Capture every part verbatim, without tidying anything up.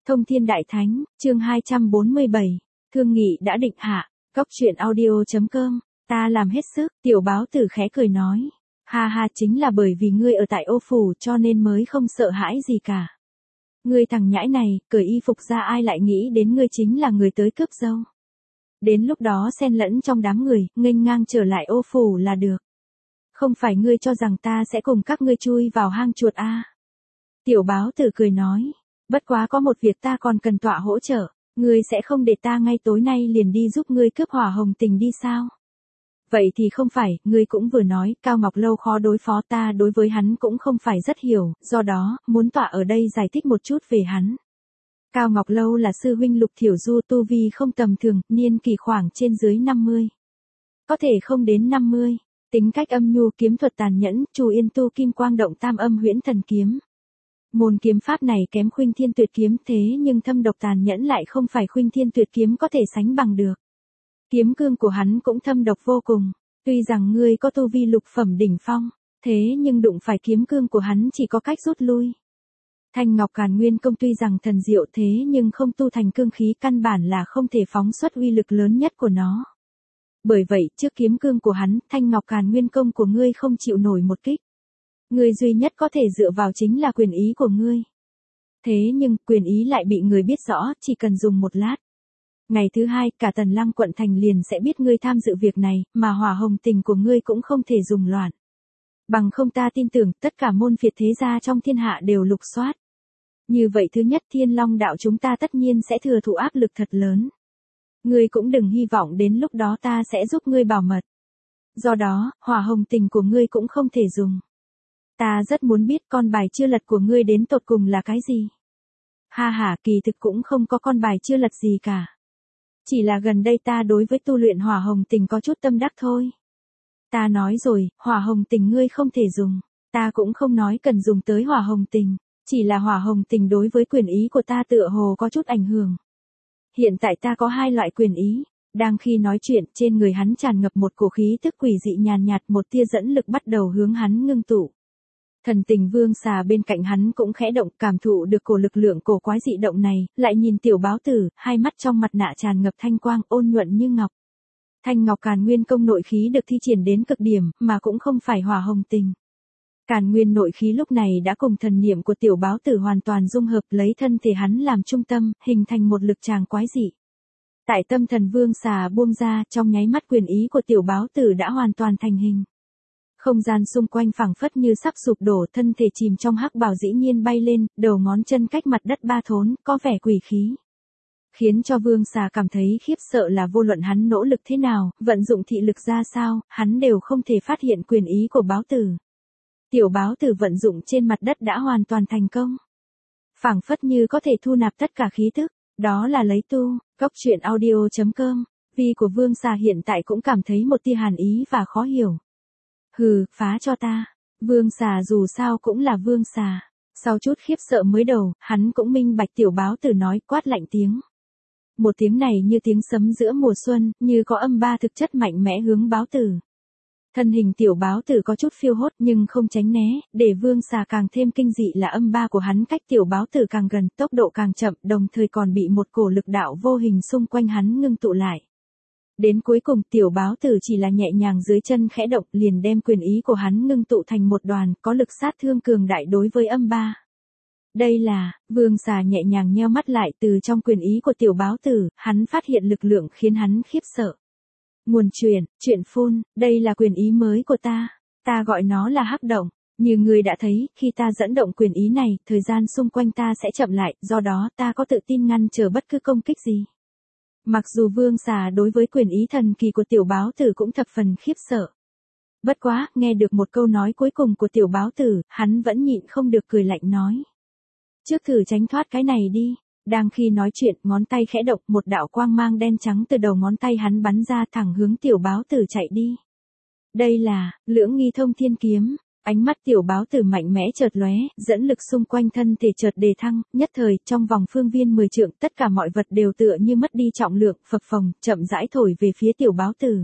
Thông Thiên Đại Thánh, chương hai trăm bốn mươi bảy, thương nghị đã định hạ, cốc truyện audio.com, ta làm hết sức, tiểu báo tử khẽ cười nói. Ha ha, chính là bởi vì ngươi ở tại ô phủ cho nên mới không sợ hãi gì cả. Ngươi thằng nhãi này, cởi y phục ra ai lại nghĩ đến ngươi chính là người tới cướp dâu. Đến lúc đó xen lẫn trong đám người, nghênh ngang trở lại ô phủ là được. Không phải ngươi cho rằng ta sẽ cùng các ngươi chui vào hang chuột a? À? Tiểu báo tử cười nói. Bất quá có một việc ta còn cần tọa hỗ trợ, ngươi sẽ không để ta ngay tối nay liền đi giúp ngươi cướp hỏa hồng tình đi sao? Vậy thì không phải, ngươi cũng vừa nói, Cao Ngọc Lâu khó đối phó, ta đối với hắn cũng không phải rất hiểu, do đó, muốn tọa ở đây giải thích một chút về hắn. Cao Ngọc Lâu là sư huynh Lục Thiểu Du, tu vi không tầm thường, niên kỳ khoảng trên dưới năm mươi. Có thể không đến năm mươi, tính cách âm nhu, kiếm thuật tàn nhẫn, Chu Yên tu kim quang động tam âm huyễn thần kiếm. Môn kiếm pháp này kém Khuynh Thiên Tuyệt kiếm, thế nhưng thâm độc tàn nhẫn lại không phải Khuynh Thiên Tuyệt kiếm có thể sánh bằng được. Kiếm cương của hắn cũng thâm độc vô cùng, tuy rằng ngươi có tu vi lục phẩm đỉnh phong, thế nhưng đụng phải kiếm cương của hắn chỉ có cách rút lui. Thanh Ngọc Càn Nguyên công tuy rằng thần diệu thế nhưng không tu thành cương khí, căn bản là không thể phóng xuất uy lực lớn nhất của nó. Bởi vậy, trước kiếm cương của hắn, Thanh Ngọc Càn Nguyên công của ngươi không chịu nổi một kích. Ngươi duy nhất có thể dựa vào chính là quyền ý của ngươi. Thế nhưng, quyền ý lại bị người biết rõ, chỉ cần dùng một lát. Ngày thứ hai, cả Tần Lăng quận thành liền sẽ biết ngươi tham dự việc này, mà hỏa hồng tình của ngươi cũng không thể dùng loạn. Bằng không ta tin tưởng, tất cả môn phiệt thế gia trong thiên hạ đều lục soát. Như vậy thứ nhất, Thiên Long đạo chúng ta tất nhiên sẽ thừa thụ áp lực thật lớn. Ngươi cũng đừng hy vọng đến lúc đó ta sẽ giúp ngươi bảo mật. Do đó, hỏa hồng tình của ngươi cũng không thể dùng. Ta rất muốn biết con bài chưa lật của ngươi đến tột cùng là cái gì. Ha ha, kỳ thực cũng không có con bài chưa lật gì cả. Chỉ là gần đây ta đối với tu luyện hỏa hồng tình có chút tâm đắc thôi. Ta nói rồi, hỏa hồng tình ngươi không thể dùng. Ta cũng không nói cần dùng tới hỏa hồng tình. Chỉ là hỏa hồng tình đối với quyền ý của ta tựa hồ có chút ảnh hưởng. Hiện tại ta có hai loại quyền ý. Đang khi nói chuyện, trên người hắn tràn ngập một cổ khí tức quỷ dị nhàn nhạt, một tia dẫn lực bắt đầu hướng hắn ngưng tụ. Thần Tình Vương xà bên cạnh hắn cũng khẽ động, cảm thụ được cổ lực lượng cổ quái dị động này, lại nhìn tiểu báo tử, hai mắt trong mặt nạ tràn ngập thanh quang, ôn nhuận như ngọc. Thanh Ngọc Càn Nguyên công nội khí được thi triển đến cực điểm, mà cũng không phải hỏa hồng tình. Càn Nguyên nội khí lúc này đã cùng thần niệm của tiểu báo tử hoàn toàn dung hợp, lấy thân thể hắn làm trung tâm, hình thành một lực tràng quái dị. Tại tâm thần Vương xà buông ra, trong nháy mắt quyền ý của tiểu báo tử đã hoàn toàn thành hình. Không gian xung quanh phẳng phất như sắp sụp đổ, thân thể chìm trong hắc bào dĩ nhiên bay lên, đầu ngón chân cách mặt đất ba thốn, có vẻ quỷ khí. Khiến cho Vương xà cảm thấy khiếp sợ là vô luận hắn nỗ lực thế nào, vận dụng thị lực ra sao, hắn đều không thể phát hiện quyền ý của báo tử. Tiểu báo tử vận dụng trên mặt đất đã hoàn toàn thành công. Phẳng phất như có thể thu nạp tất cả khí tức, đó là lấy tu, cốc truyện audio.com, vi của Vương xà hiện tại cũng cảm thấy một tia hàn ý và khó hiểu. Hừ, phá cho ta. Vương xà dù sao cũng là vương xà. Sau chút khiếp sợ mới đầu, hắn cũng minh bạch tiểu báo tử nói, quát lạnh tiếng. Một tiếng này như tiếng sấm giữa mùa xuân, như có âm ba thực chất mạnh mẽ hướng báo tử. Thân hình tiểu báo tử có chút phiêu hốt nhưng không tránh né, để vương xà càng thêm kinh dị là âm ba của hắn cách tiểu báo tử càng gần, tốc độ càng chậm, đồng thời còn bị một cổ lực đạo vô hình xung quanh hắn ngưng tụ lại. Đến cuối cùng tiểu báo tử chỉ là nhẹ nhàng dưới chân khẽ động liền đem quyền ý của hắn ngưng tụ thành một đoàn có lực sát thương cường đại đối với âm ba. Đây là, vương xà nhẹ nhàng nheo mắt lại, từ trong quyền ý của tiểu báo tử, hắn phát hiện lực lượng khiến hắn khiếp sợ. Nguồn truyền, chuyện phun, đây là quyền ý mới của ta, ta gọi nó là hắc động. Như người đã thấy, khi ta dẫn động quyền ý này, thời gian xung quanh ta sẽ chậm lại, do đó ta có tự tin ngăn trở bất cứ công kích gì. Mặc dù vương xà đối với quyền ý thần kỳ của tiểu báo tử cũng thập phần khiếp sợ. Bất quá, nghe được một câu nói cuối cùng của tiểu báo tử, hắn vẫn nhịn không được cười lạnh nói. Trước thử tránh thoát cái này đi. Đang khi nói chuyện, ngón tay khẽ động, một đạo quang mang đen trắng từ đầu ngón tay hắn bắn ra thẳng hướng tiểu báo tử chạy đi. Đây là, Lưỡng Nghi Thông Thiên kiếm. Ánh mắt tiểu báo tử mạnh mẽ chợt lóe, dẫn lực xung quanh thân thể chợt đề thăng, nhất thời, trong vòng phương viên mười trượng, tất cả mọi vật đều tựa như mất đi trọng lượng, phập phồng, chậm rãi thổi về phía tiểu báo tử.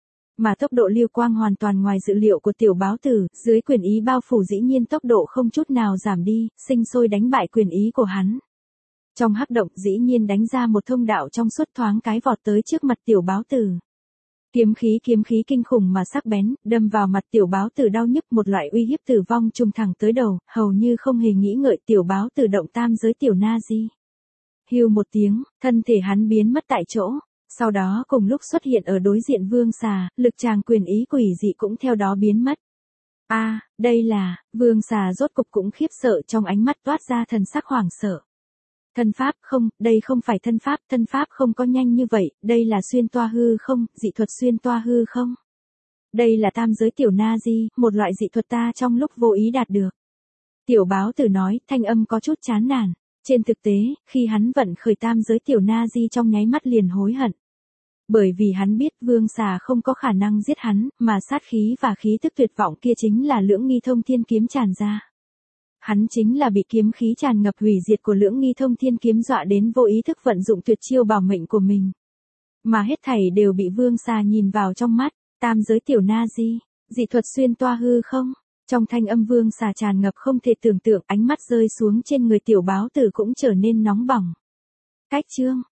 Mà tốc độ lưu quang hoàn toàn ngoài dự liệu của tiểu báo tử, dưới quyền ý bao phủ dĩ nhiên tốc độ không chút nào giảm đi, sinh sôi đánh bại quyền ý của hắn. Trong hắc động dĩ nhiên đánh ra một thông đạo trong suốt thoáng cái vọt tới trước mặt tiểu báo tử. Kiếm khí kiếm khí kinh khủng mà sắc bén, đâm vào mặt tiểu báo tử đau nhức, một loại uy hiếp tử vong trùng thẳng tới đầu, hầu như không hề nghĩ ngợi tiểu báo tử động tam giới tiểu na di. Hưu một tiếng, thân thể hắn biến mất tại chỗ, sau đó cùng lúc xuất hiện ở đối diện vương xà, lực tràng quyền ý quỷ dị cũng theo đó biến mất. A, à, đây là, vương xà rốt cục cũng khiếp sợ, trong ánh mắt toát ra thần sắc hoảng sợ. Thân pháp không, đây không phải thân pháp, thân pháp không có nhanh như vậy, đây là xuyên toa hư không, dị thuật xuyên toa hư không. Đây là tam giới tiểu na di, một loại dị thuật ta trong lúc vô ý đạt được. Tiểu báo tử nói, thanh âm có chút chán nản. Trên thực tế, khi hắn vận khởi tam giới tiểu na di trong nháy mắt liền hối hận. Bởi vì hắn biết vương xà không có khả năng giết hắn, mà sát khí và khí tức tuyệt vọng kia chính là lưỡng nghi thông thiên kiếm tràn ra. Hắn chính là bị kiếm khí tràn ngập hủy diệt của lưỡng nghi thông thiên kiếm dọa đến vô ý thức vận dụng tuyệt chiêu bảo mệnh của mình. Mà hết thảy đều bị vương xà nhìn vào trong mắt, tam giới tiểu na di, dị thuật xuyên toa hư không. Trong thanh âm vương xà tràn ngập không thể tưởng tượng, ánh mắt rơi xuống trên người tiểu báo tử cũng trở nên nóng bỏng. Cách chương,